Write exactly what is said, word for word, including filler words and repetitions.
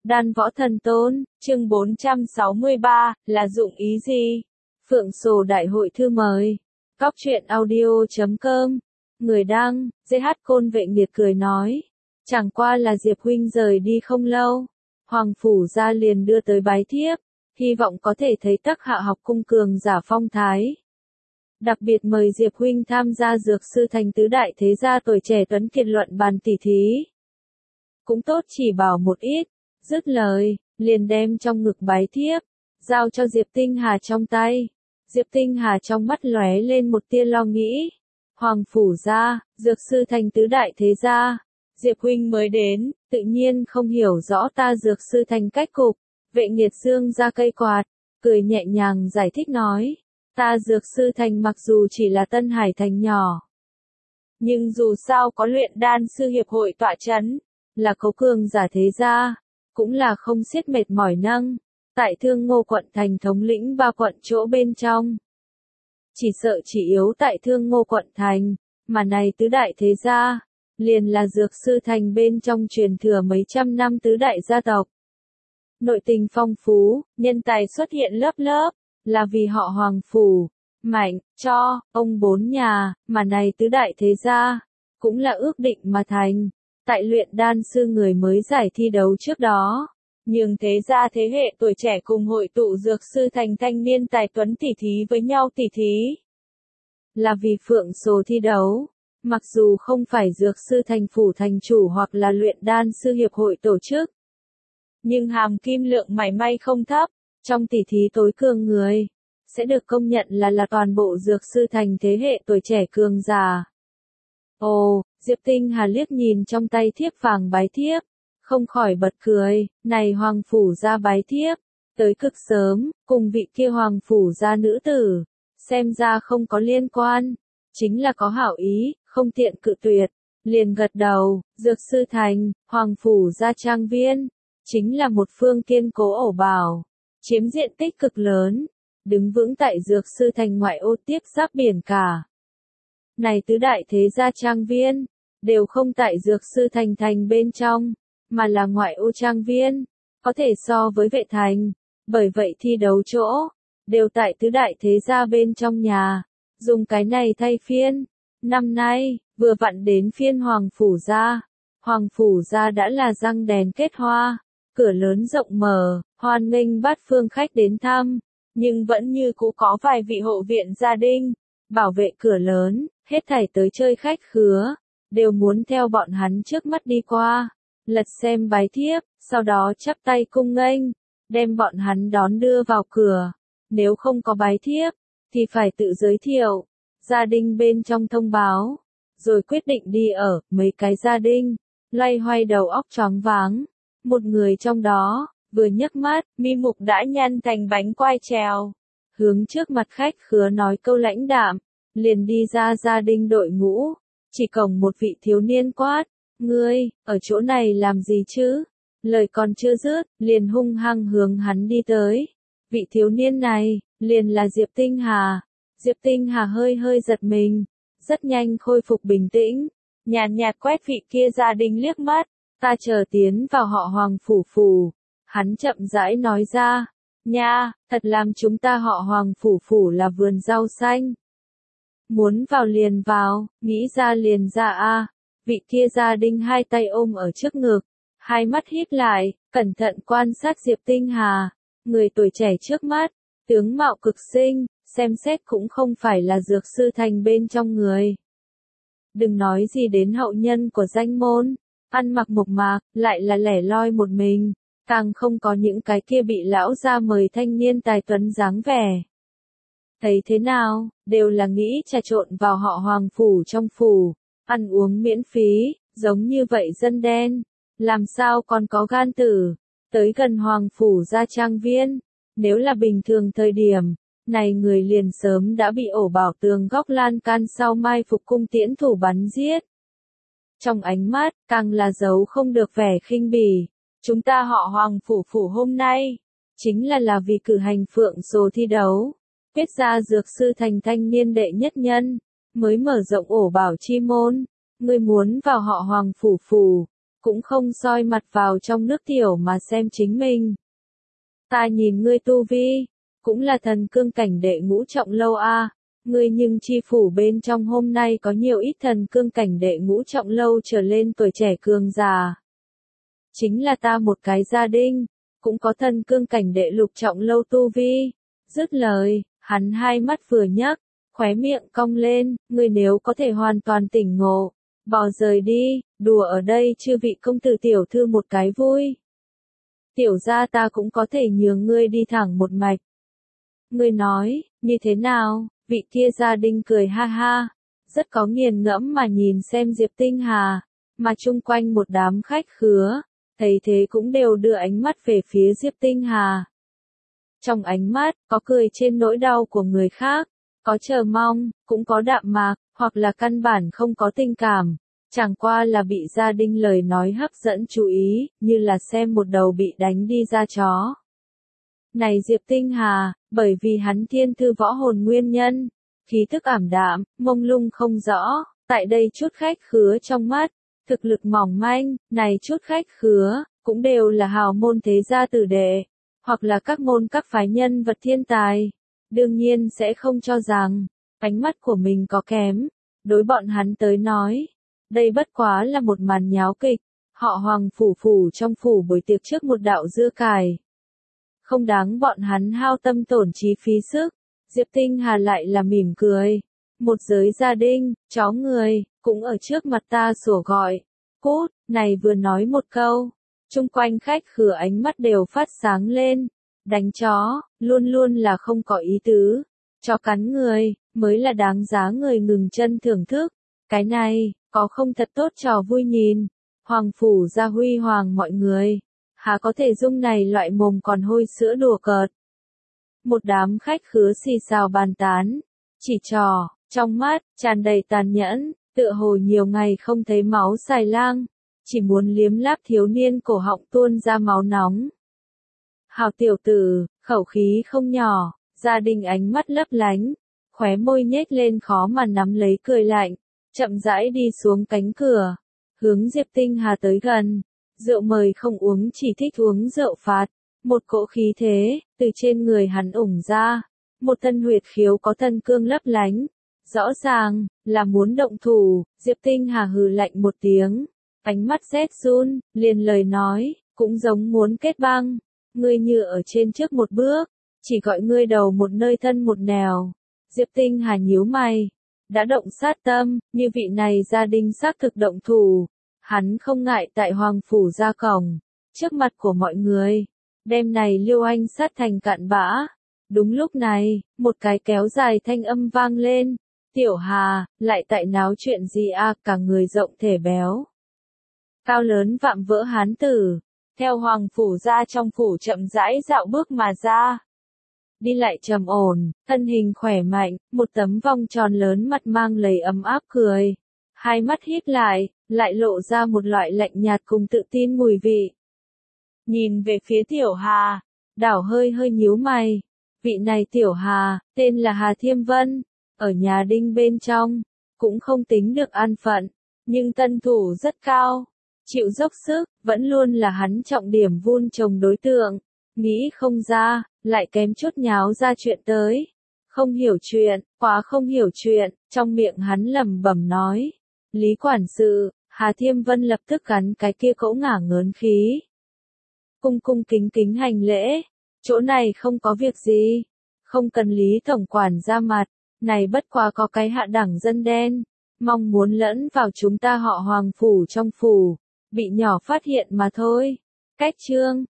Đan Võ Thần Tôn, chương bốn trăm sáu mươi ba, là dụng ý gì? Phượng Sổ Đại hội thư mời. Cóc truyện audio chấm com. Người đăng, giê hát Côn Vệ Nghiệt cười nói. Chẳng qua là Diệp huynh rời đi không lâu. Hoàng phủ gia liền đưa tới bái thiếp. Hy vọng có thể thấy Tắc Hạ học cung cường giả phong thái. Đặc biệt mời Diệp huynh tham gia dược sư thành tứ đại thế gia tuổi trẻ tuấn kiệt luận bàn tỉ thí. Cũng tốt chỉ bảo một ít. Dứt lời, liền đem trong ngực bái thiếp, giao cho Diệp Tinh Hà trong tay. Diệp Tinh Hà trong mắt lóe lên một tia lo nghĩ. Hoàng phủ gia, dược sư thành tứ đại thế gia. Diệp huynh mới đến, tự nhiên không hiểu rõ ta dược sư thành cách cục. Vệ Nghiệt dương ra cây quạt, cười nhẹ nhàng giải thích nói. Ta dược sư thành mặc dù chỉ là Tân Hải thành nhỏ. Nhưng dù sao có luyện đan sư hiệp hội tọa chấn, là cấu cường giả thế gia. Cũng là không xiết mệt mỏi nâng, tại Thương Ngô quận thành thống lĩnh ba quận chỗ bên trong. Chỉ sợ chỉ yếu tại Thương Ngô quận thành, mà này tứ đại thế gia, liền là dược sư thành bên trong truyền thừa mấy trăm năm tứ đại gia tộc. Nội tình phong phú, nhân tài xuất hiện lớp lớp, là vì họ Hoàng phủ, Mạnh, Cho, ông bốn nhà, mà này tứ đại thế gia, cũng là ước định mà thành. Tại luyện đan sư người mới giải thi đấu trước đó, nhưng thế ra thế hệ tuổi trẻ cùng hội tụ dược sư thành thanh niên tài tuấn tỉ thí với nhau tỉ thí. Là vì Phượng Sổ thi đấu, mặc dù không phải dược sư thành phủ thành chủ hoặc là luyện đan sư hiệp hội tổ chức. Nhưng hàm kim lượng mảy may không thấp, trong tỉ thí tối cường người, sẽ được công nhận là là toàn bộ dược sư thành thế hệ tuổi trẻ cường giả. Ồ, Diệp Tinh Hà liếc nhìn trong tay thiếp vàng bái thiếp, không khỏi bật cười, này hoàng phủ gia bái thiếp, tới cực sớm, cùng vị kia hoàng phủ gia nữ tử, xem ra không có liên quan, chính là có hảo ý, không tiện cự tuyệt, liền gật đầu, dược sư thành, hoàng phủ gia trang viên, chính là một phương kiên cố ổ bảo, chiếm diện tích cực lớn, đứng vững tại dược sư thành ngoại ô tiếp giáp biển cả. Này tứ đại thế gia trang viên, đều không tại dược sư thành thành bên trong, mà là ngoại ô trang viên, có thể so với vệ thành, bởi vậy thi đấu chỗ, đều tại tứ đại thế gia bên trong nhà, dùng cái này thay phiên. Năm nay, vừa vặn đến phiên Hoàng phủ gia, Hoàng phủ gia đã là răng đèn kết hoa, cửa lớn rộng mở, hoan nghênh bát phương khách đến thăm, nhưng vẫn như cũ có vài vị hộ viện gia đình, bảo vệ cửa lớn. Hết thảy tới chơi khách khứa, đều muốn theo bọn hắn trước mắt đi qua, lật xem bái thiếp, sau đó chắp tay cung nghênh, đem bọn hắn đón đưa vào cửa. Nếu không có bái thiếp, thì phải tự giới thiệu, gia đình bên trong thông báo, rồi quyết định đi ở, mấy cái gia đình, loay hoay đầu óc choáng váng. Một người trong đó, vừa nhấc mắt, mi mục đã nhăn thành bánh quai trèo, hướng trước mặt khách khứa nói câu lãnh đạm. Liền đi ra gia đình đội ngũ, chỉ cổng một vị thiếu niên quát, ngươi, ở chỗ này làm gì chứ? Lời còn chưa dứt, liền hung hăng hướng hắn đi tới. Vị thiếu niên này, liền là Diệp Tinh Hà. Diệp Tinh Hà hơi hơi giật mình, rất nhanh khôi phục bình tĩnh, nhàn nhạt quét vị kia gia đình liếc mắt, ta chờ tiến vào họ Hoàng phủ phủ. Hắn chậm rãi nói ra, nha, thật làm chúng ta họ Hoàng phủ phủ là vườn rau xanh. Muốn vào liền vào, nghĩ ra liền ra a. Vị kia gia đình hai tay ôm ở trước ngực, hai mắt híp lại, cẩn thận quan sát Diệp Tinh Hà, người tuổi trẻ trước mắt, tướng mạo cực xinh, xem xét cũng không phải là dược sư thành bên trong người. Đừng nói gì đến hậu nhân của danh môn, ăn mặc mộc mạc, lại là lẻ loi một mình, càng không có những cái kia bị lão gia mời thanh niên tài tuấn dáng vẻ. Thấy thế nào, đều là nghĩ trà trộn vào họ Hoàng phủ trong phủ, ăn uống miễn phí, giống như vậy dân đen, làm sao còn có gan tử, tới gần Hoàng phủ gia trang viên, nếu là bình thường thời điểm, này người liền sớm đã bị ổ bảo tường góc lan can sau mai phục cung tiễn thủ bắn giết. Trong ánh mắt, càng là giấu không được vẻ khinh bỉ, chúng ta họ Hoàng phủ phủ hôm nay, chính là là vì cử hành Phượng Sổ thi đấu. Kết ra dược sư thành thanh niên đệ nhất nhân, mới mở rộng ổ bảo chi môn, ngươi muốn vào họ Hoàng phủ phủ, cũng không soi mặt vào trong nước tiểu mà xem chính mình. Ta nhìn ngươi tu vi, cũng là thần cương cảnh đệ ngũ trọng lâu a, ngươi nhưng chi phủ bên trong hôm nay có nhiều ít thần cương cảnh đệ ngũ trọng lâu trở lên tuổi trẻ cường già. Chính là ta một cái gia đình, cũng có thần cương cảnh đệ lục trọng lâu tu vi. Dứt lời, hắn hai mắt vừa nhấc, khóe miệng cong lên, ngươi nếu có thể hoàn toàn tỉnh ngộ, bỏ rời đi, đùa ở đây chư vị công tử tiểu thư một cái vui. Tiểu gia ta cũng có thể nhường ngươi đi thẳng một mạch. Ngươi nói, như thế nào? Vị kia gia đình cười ha ha, rất có nghiền ngẫm mà nhìn xem Diệp Tinh Hà, mà chung quanh một đám khách khứa, thấy thế cũng đều đưa ánh mắt về phía Diệp Tinh Hà. Trong ánh mắt, có cười trên nỗi đau của người khác, có chờ mong, cũng có đạm mạc, hoặc là căn bản không có tình cảm, chẳng qua là bị gia đình lời nói hấp dẫn chú ý, như là xem một đầu bị đánh đi ra chó. Này Diệp Tinh Hà, bởi vì hắn thiên thư võ hồn nguyên nhân, khí thức ảm đạm, mông lung không rõ, tại đây chút khách khứa trong mắt, thực lực mỏng manh, này chút khách khứa, cũng đều là hào môn thế gia tử đệ, hoặc là các môn các phái nhân vật thiên tài, đương nhiên sẽ không cho rằng, ánh mắt của mình có kém, đối bọn hắn tới nói, đây bất quá là một màn nháo kịch, họ Hoàng phủ phủ trong phủ buổi tiệc trước một đạo dưa cải. Không đáng bọn hắn hao tâm tổn trí phí sức, Diệp Tinh Hà lại là mỉm cười. Một giới gia đình, chó người, cũng ở trước mặt ta sủa gọi. Cút, này vừa nói một câu. Chung quanh khách khứa ánh mắt đều phát sáng lên. Đánh chó, luôn luôn là không có ý tứ. Chó cắn người, mới là đáng giá người ngừng chân thưởng thức. Cái này, có không thật tốt trò vui nhìn. Hoàng phủ gia huy hoàng mọi người. Há có thể dung này loại mồm còn hôi sữa đùa cợt. Một đám khách khứa xì xào bàn tán, chỉ trò, trong mắt, tràn đầy tàn nhẫn, tựa hồ nhiều ngày không thấy máu xài lang, chỉ muốn liếm láp thiếu niên cổ họng tuôn ra máu nóng. Hào tiểu tử, khẩu khí không nhỏ, gia đình ánh mắt lấp lánh, khóe môi nhếch lên khó mà nắm lấy cười lạnh, chậm rãi đi xuống cánh cửa, hướng Diệp Tinh Hà tới gần. Rượu mời không uống chỉ thích uống rượu phạt, một cỗ khí thế, từ trên người hắn ủng ra, một thân huyệt khiếu có thân cương lấp lánh, rõ ràng, là muốn động thủ, Diệp Tinh Hà hừ lạnh một tiếng, ánh mắt rét run, liền lời nói, cũng giống muốn kết băng, ngươi như ở trên trước một bước, chỉ gọi ngươi đầu một nơi thân một nẻo, Diệp Tinh Hà nhíu mày, đã động sát tâm, như vị này gia đình xác thực động thủ. Hắn không ngại tại Hoàng phủ ra cổng, trước mặt của mọi người, đêm này Liêu Anh sát thành cạn bã. Đúng lúc này, một cái kéo dài thanh âm vang lên, Tiểu Hà, lại tại náo chuyện gì à, cả người rộng thể béo. Cao lớn vạm vỡ hán tử, theo Hoàng phủ ra trong phủ chậm rãi dạo bước mà ra. Đi lại trầm ổn, thân hình khỏe mạnh, một tấm vòng tròn lớn mặt mang lầy ấm áp cười. Hai mắt híp lại, lại lộ ra một loại lạnh nhạt cùng tự tin mùi vị. Nhìn về phía Tiểu Hà, đảo hơi hơi nhíu mày. Vị này Tiểu Hà, tên là Hà Thiêm Vân, ở nhà đinh bên trong, cũng không tính được an phận, nhưng tân thủ rất cao, chịu dốc sức, vẫn luôn là hắn trọng điểm vun trồng đối tượng. Nghĩ không ra, lại kém chút nháo ra chuyện tới. Không hiểu chuyện, quá không hiểu chuyện, trong miệng hắn lẩm bẩm nói. Lý quản sự, Hà Thiêm Vân lập tức gắn cái kia cỗ ngả ngớn khí. Cung cung kính kính hành lễ, chỗ này không có việc gì, không cần Lý tổng quản ra mặt, này bất quá có cái hạ đẳng dân đen, mong muốn lẫn vào chúng ta họ Hoàng phủ trong phủ, bị nhỏ phát hiện mà thôi. Cách chương